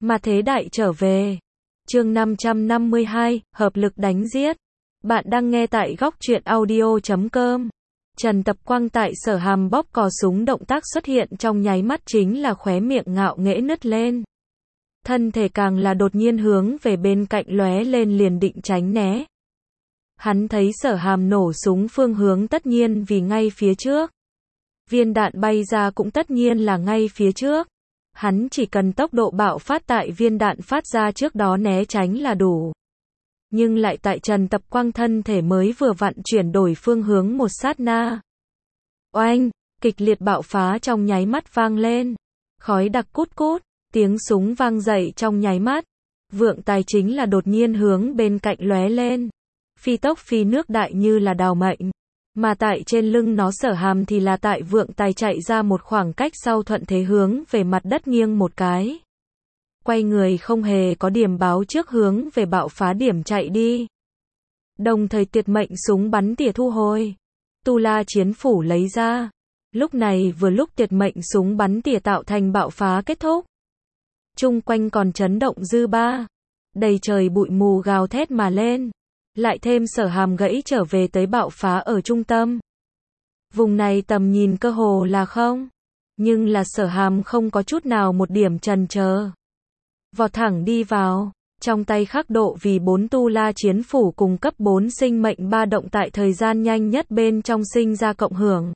Mà thế đại trở về. Chương 552, hợp lực đánh giết. Bạn đang nghe tại góc truyện audio.com. Trần Tập Quang tại Sở Hàm bóp cò súng, động tác xuất hiện trong nháy mắt chính là khóe miệng ngạo nghễ nứt lên. Thân thể càng là đột nhiên hướng về bên cạnh lóe lên, liền định tránh né. Hắn thấy Sở Hàm nổ súng phương hướng tất nhiên vì ngay phía trước. Viên đạn bay ra cũng tất nhiên là ngay phía trước. Hắn chỉ cần tốc độ bạo phát tại viên đạn phát ra trước đó né tránh là đủ. Nhưng lại tại Trần Tập Quang thân thể mới vừa vặn chuyển đổi phương hướng một sát na. Oanh, kịch liệt bạo phá trong nháy mắt vang lên. Khói đặc cút cút, tiếng súng vang dậy trong nháy mắt. Vượng tài chính là đột nhiên hướng bên cạnh lóe lên. Phi tốc phi nước đại như là đào mệnh. Mà tại trên lưng nó Sở Hàm thì là tại vượng tài chạy ra một khoảng cách sau thuận thế hướng về mặt đất nghiêng một cái. Quay người không hề có điểm báo trước hướng về bạo phá điểm chạy đi. Đồng thời tuyệt mệnh súng bắn tỉa thu hồi. Tu La chiến phủ lấy ra. Lúc này vừa lúc tuyệt mệnh súng bắn tỉa tạo thành bạo phá kết thúc. Chung quanh còn chấn động dư ba. Đầy trời bụi mù gào thét mà lên. Lại thêm Sở Hàm gãy trở về tới bạo phá ở trung tâm. Vùng này tầm nhìn cơ hồ là không. Nhưng là Sở Hàm không có chút nào một điểm chần chờ. Vọt thẳng đi vào. Trong tay khắc độ vì 4 tu la chiến phủ cùng cấp 4 sinh mệnh ba động tại thời gian nhanh nhất bên trong sinh ra cộng hưởng.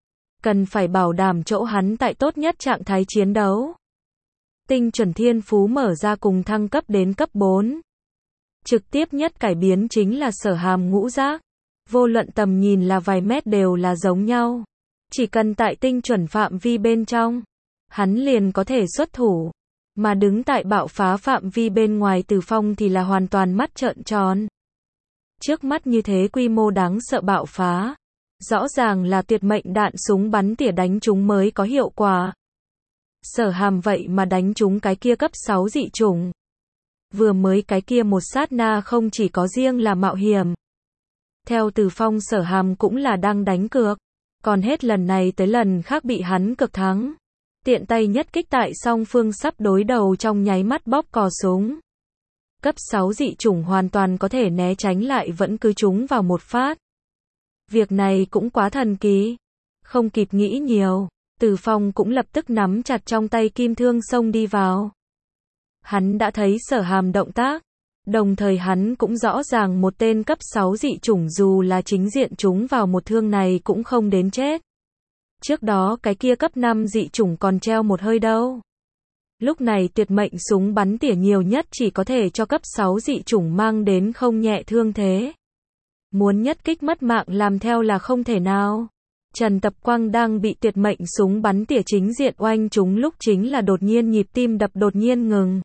Cần phải bảo đảm chỗ hắn tại tốt nhất trạng thái chiến đấu. Tinh chuẩn thiên phú mở ra cùng thăng cấp đến cấp 4. Trực tiếp nhất cải biến chính là Sở Hàm ngũ giác. Vô luận tầm nhìn là vài mét đều là giống nhau. Chỉ cần tại tinh chuẩn phạm vi bên trong, hắn liền có thể xuất thủ. Mà đứng tại bạo phá phạm vi bên ngoài Từ Phong thì là hoàn toàn mắt trợn tròn. Trước mắt như thế quy mô đáng sợ bạo phá. Rõ ràng là tuyệt mệnh đạn súng bắn tỉa đánh chúng mới có hiệu quả. Sở Hàm vậy mà đánh chúng cái kia cấp 6 dị chủng. Vừa mới cái kia một sát na không chỉ có riêng là mạo hiểm. Theo Từ Phong Sở Hàm cũng là đang đánh cược. Còn hết lần này tới lần khác bị hắn cực thắng. Tiện tay nhất kích tại song phương sắp đối đầu trong nháy mắt bóp cò súng. Cấp 6 dị chủng hoàn toàn có thể né tránh lại vẫn cứ trúng vào một phát. Việc này cũng quá thần kỳ. Không kịp nghĩ nhiều, Từ Phong cũng lập tức nắm chặt trong tay kim thương xông đi vào. Hắn đã thấy Sở Hàm động tác, đồng thời hắn cũng rõ ràng một tên cấp 6 dị chủng dù là chính diện trúng vào một thương này cũng không đến chết. Trước đó cái kia cấp 5 dị chủng còn treo một hơi đâu. Lúc này tuyệt mệnh súng bắn tỉa nhiều nhất chỉ có thể cho cấp 6 dị chủng mang đến không nhẹ thương thế. Muốn nhất kích mất mạng làm theo là không thể nào. Trần Tập Quang đang bị tuyệt mệnh súng bắn tỉa chính diện oanh trúng lúc chính là đột nhiên nhịp tim đập đột nhiên ngừng.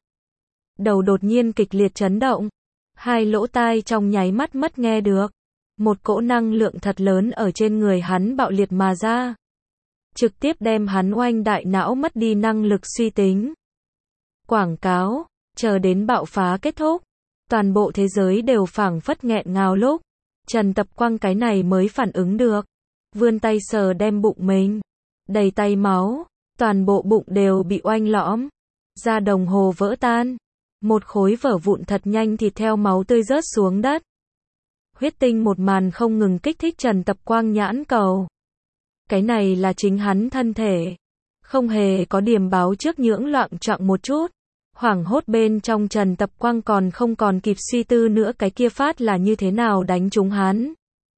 Đầu đột nhiên kịch liệt chấn động. Hai lỗ tai trong nháy mắt mất nghe được. Một cỗ năng lượng thật lớn ở trên người hắn bạo liệt mà ra. Trực tiếp đem hắn oanh đại não mất đi năng lực suy tính. Quảng cáo, chờ đến bạo phá kết thúc. Toàn bộ thế giới đều phảng phất nghẹn ngào lúc. Trần Tập Quang cái này mới phản ứng được. Vươn tay sờ đem bụng mình. Đầy tay máu. Toàn bộ bụng đều bị oanh lõm. Da đồng hồ vỡ tan. Một khối vỡ vụn thật nhanh thịt theo máu tươi rớt xuống đất. Huyết tinh một màn không ngừng kích thích Trần Tập Quang nhãn cầu. Cái này là chính hắn thân thể. Không hề có điểm báo trước nhưỡng loạn trọng một chút. Hoảng hốt bên trong Trần Tập Quang còn không còn kịp suy tư nữa cái kia phát là như thế nào đánh trúng hắn.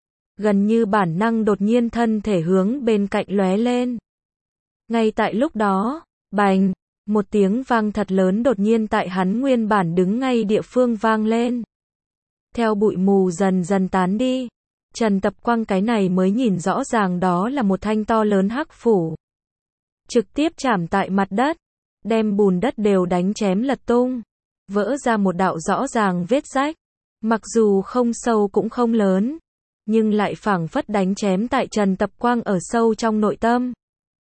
Gần như bản năng đột nhiên thân thể hướng bên cạnh lóe lên. Ngay tại lúc đó, bành, một tiếng vang thật lớn đột nhiên tại hắn nguyên bản đứng ngay địa phương vang lên. Theo bụi mù dần dần tán đi, Trần Tập Quang cái này mới nhìn rõ ràng đó là một thanh to lớn hắc phủ. Trực tiếp chạm tại mặt đất, đem bùn đất đều đánh chém lật tung, vỡ ra một đạo rõ ràng vết rách. Mặc dù không sâu cũng không lớn, nhưng lại phảng phất đánh chém tại Trần Tập Quang ở sâu trong nội tâm.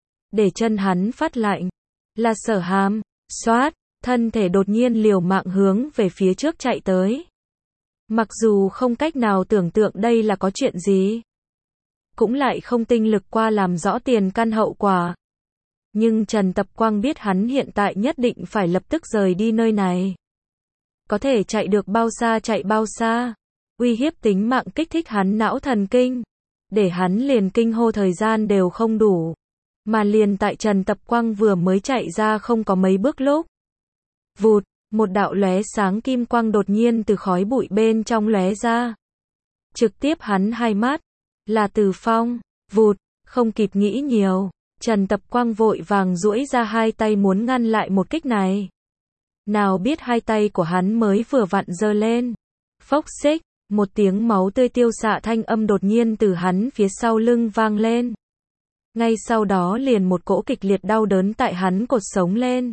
Để chân hắn phát lạnh, là Sở Hàm, xoát, thân thể đột nhiên liều mạng hướng về phía trước chạy tới. Mặc dù không cách nào tưởng tượng đây là có chuyện gì, cũng lại không tinh lực qua làm rõ tiền căn hậu quả. Nhưng Trần Tập Quang biết hắn hiện tại nhất định phải lập tức rời đi nơi này. Có thể chạy được bao xa chạy bao xa. Uy hiếp tính mạng kích thích hắn não thần kinh. Để hắn liền kinh hô thời gian đều không đủ. Mà liền tại Trần Tập Quang vừa mới chạy ra không có mấy bước lúc. Vụt, một đạo lóe sáng kim quang đột nhiên từ khói bụi bên trong lóe ra. Trực tiếp hắn hai mắt. Là Từ Phong. Vụt, không kịp nghĩ nhiều. Trần Tập Quang vội vàng duỗi ra hai tay muốn ngăn lại một kích này. Nào biết hai tay của hắn mới vừa vặn giơ lên. Phốc xích, một tiếng máu tươi tiêu xạ thanh âm đột nhiên từ hắn phía sau lưng vang lên. Ngay sau đó liền một cỗ kịch liệt đau đớn tại hắn cột sống lên.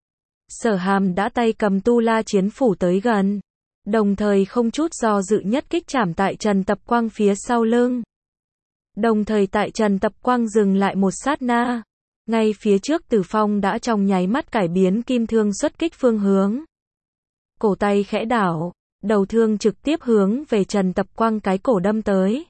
Sở Hàm đã tay cầm tu la chiến phủ tới gần. Đồng thời không chút do dự nhất kích chạm tại Trần Tập Quang phía sau lưng. Đồng thời tại Trần Tập Quang dừng lại một sát na. Ngay phía trước Từ Phong đã trong nháy mắt cải biến kim thương xuất kích phương hướng. Cổ tay khẽ đảo, đầu thương trực tiếp hướng về Trần Tập Quang cái cổ đâm tới.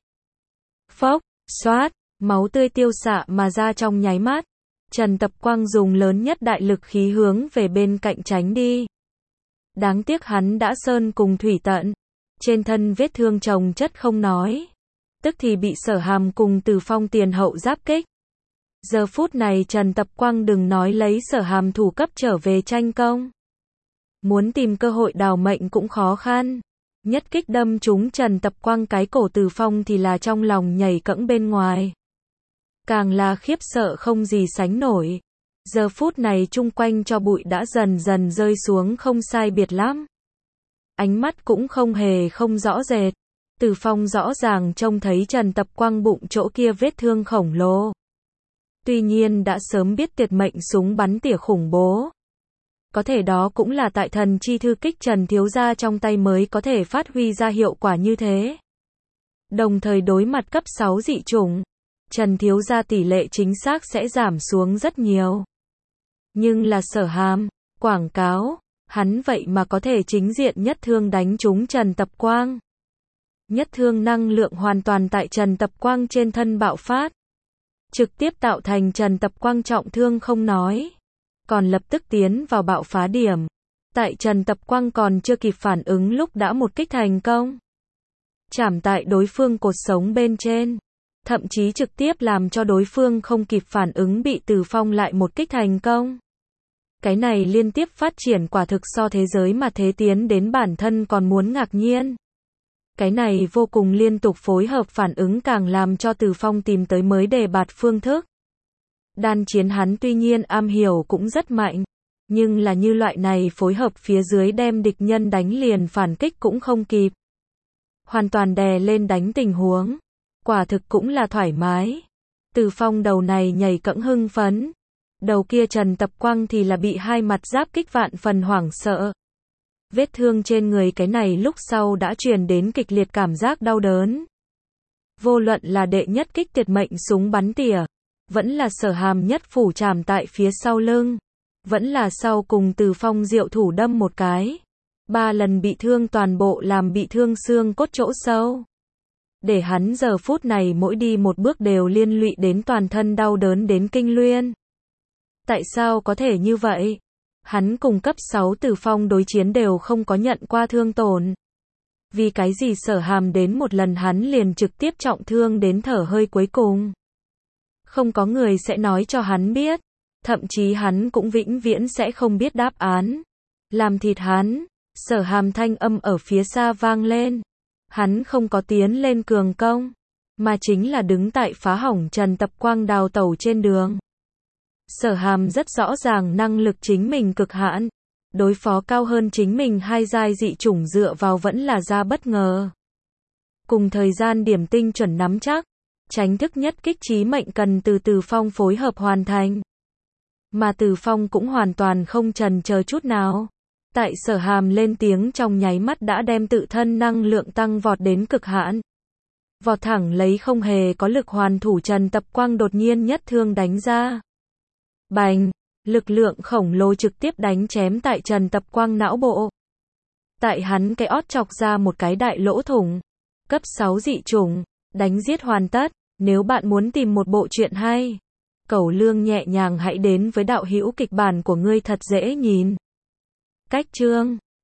Phốc, xoát, máu tươi tiêu xạ mà ra trong nháy mắt. Trần Tập Quang dùng lớn nhất đại lực khí hướng về bên cạnh tránh đi. Đáng tiếc hắn đã sơn cùng thủy tận. Trên thân vết thương chồng chất không nói. Tức thì bị Sở Hàm cùng Từ Phong tiền hậu giáp kích. Giờ phút này Trần Tập Quang đừng nói lấy Sở Hàm thủ cấp trở về tranh công. Muốn tìm cơ hội đào mệnh cũng khó khăn. Nhất kích đâm trúng Trần Tập Quang cái cổ Từ Phong thì là trong lòng nhảy cẫng bên ngoài. Càng là khiếp sợ không gì sánh nổi. Giờ phút này chung quanh cho bụi đã dần dần rơi xuống không sai biệt lắm. Ánh mắt cũng không hề không rõ rệt. Từ Phong rõ ràng trông thấy Trần Tập Quang bụng chỗ kia vết thương khổng lồ. Tuy nhiên đã sớm biết tuyệt mệnh súng bắn tỉa khủng bố. Có thể đó cũng là tại thần chi thư kích Trần thiếu gia trong tay mới có thể phát huy ra hiệu quả như thế. Đồng thời đối mặt cấp 6 dị chủng, Trần thiếu gia tỷ lệ chính xác sẽ giảm xuống rất nhiều. Nhưng là Sở Hàm, quảng cáo, hắn vậy mà có thể chính diện nhất thương đánh trúng Trần Tập Quang. Nhất thương năng lượng hoàn toàn tại Trần Tập Quang trên thân bạo phát. Trực tiếp tạo thành Trần Tập Quang trọng thương không nói. Còn lập tức tiến vào bạo phá điểm. Tại Trần Tập Quang còn chưa kịp phản ứng lúc đã một kích thành công. Chạm tại đối phương cột sống bên trên. Thậm chí trực tiếp làm cho đối phương không kịp phản ứng bị Từ Phong lại một kích thành công. Cái này liên tiếp phát triển quả thực so thế giới mà thế tiến đến bản thân còn muốn ngạc nhiên. Cái này vô cùng liên tục phối hợp phản ứng càng làm cho Từ Phong tìm tới mới đề bạt phương thức. Đan chiến hắn tuy nhiên am hiểu cũng rất mạnh. Nhưng là như loại này phối hợp phía dưới đem địch nhân đánh liền phản kích cũng không kịp. Hoàn toàn đè lên đánh tình huống. Quả thực cũng là thoải mái. Từ Phong đầu này nhảy cẫng hưng phấn. Đầu kia Trần Tập Quang thì là bị hai mặt giáp kích vạn phần hoảng sợ. Vết thương trên người cái này lúc sau đã truyền đến kịch liệt cảm giác đau đớn. Vô luận là đệ nhất kích tuyệt mệnh súng bắn tỉa, vẫn là Sở Hàm nhất phủ chạm tại phía sau lưng, vẫn là sau cùng Từ Phong diệu thủ đâm một cái. 3 lần bị thương toàn bộ làm bị thương xương cốt chỗ sâu. Để hắn giờ phút này mỗi đi một bước đều liên lụy đến toàn thân đau đớn đến kinh luyên. Tại sao có thể như vậy? Hắn cùng cấp 6 Từ Phong đối chiến đều không có nhận qua thương tổn. Vì cái gì Sở Hàm đến một lần hắn liền trực tiếp trọng thương đến thở hơi cuối cùng? Không có người sẽ nói cho hắn biết. Thậm chí hắn cũng vĩnh viễn sẽ không biết đáp án. Làm thịt hắn. Sở Hàm thanh âm ở phía xa vang lên. Hắn không có tiến lên cường công, mà chính là đứng tại phá hỏng Trần Tập Quang đào tẩu trên đường. Sở Hàm rất rõ ràng năng lực chính mình cực hạn. Đối phó cao hơn chính mình hai giai dị chủng dựa vào vẫn là ra bất ngờ. Cùng thời gian điểm tinh chuẩn nắm chắc. Tránh thức nhất kích chí mệnh cần từ Từ Phong phối hợp hoàn thành. Mà Từ Phong cũng hoàn toàn không chần chờ chút nào. Tại Sở Hàm lên tiếng trong nháy mắt đã đem tự thân năng lượng tăng vọt đến cực hạn. Vọt thẳng lấy không hề có lực hoàn thủ Trần Tập Quang đột nhiên nhất thương đánh ra. Bành, lực lượng khổng lồ trực tiếp đánh chém tại Trần Tập Quang não bộ. Tại hắn cái ót chọc ra một cái đại lỗ thủng. Cấp 6 dị chủng, đánh giết hoàn tất. Nếu bạn muốn tìm một bộ truyện hay, Cẩu Lương nhẹ nhàng hãy đến với đạo hữu kịch bản của ngươi thật dễ nhìn. Cách chương